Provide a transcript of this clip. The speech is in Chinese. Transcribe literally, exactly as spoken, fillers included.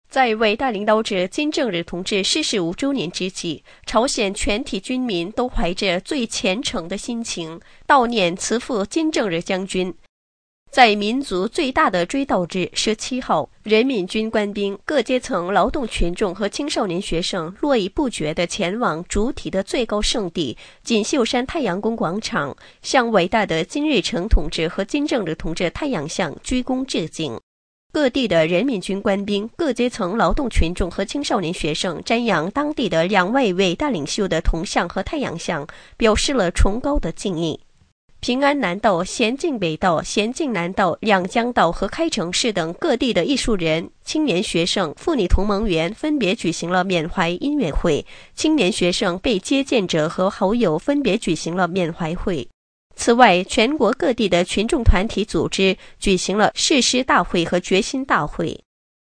在伟大领导者金正日同志逝世五周年之际，朝鲜全体军民都怀着最虔诚的心情悼念慈父金正日将军。在民族最大的追悼日十七号，人民军官兵、各阶层劳动群众和青少年学生络绎不绝地前往主体的最高圣地锦绣山太阳宫广场，向伟大的金日成同志和金正日同志太阳像鞠躬致敬。各地的人民军官兵、各阶层劳动群众和青少年学生瞻仰当地的两位伟大领袖的铜像和太阳像，表示了崇高的敬意。平安南道、咸镜北道、咸镜南道、两江道和开城市等各地的艺术人、青年学生、妇女同盟员分别举行了缅怀音乐会，青年学生被接见者和好友分别举行了缅怀会。此外，全国各地的群众团体组织举行了誓师大会和决心大会。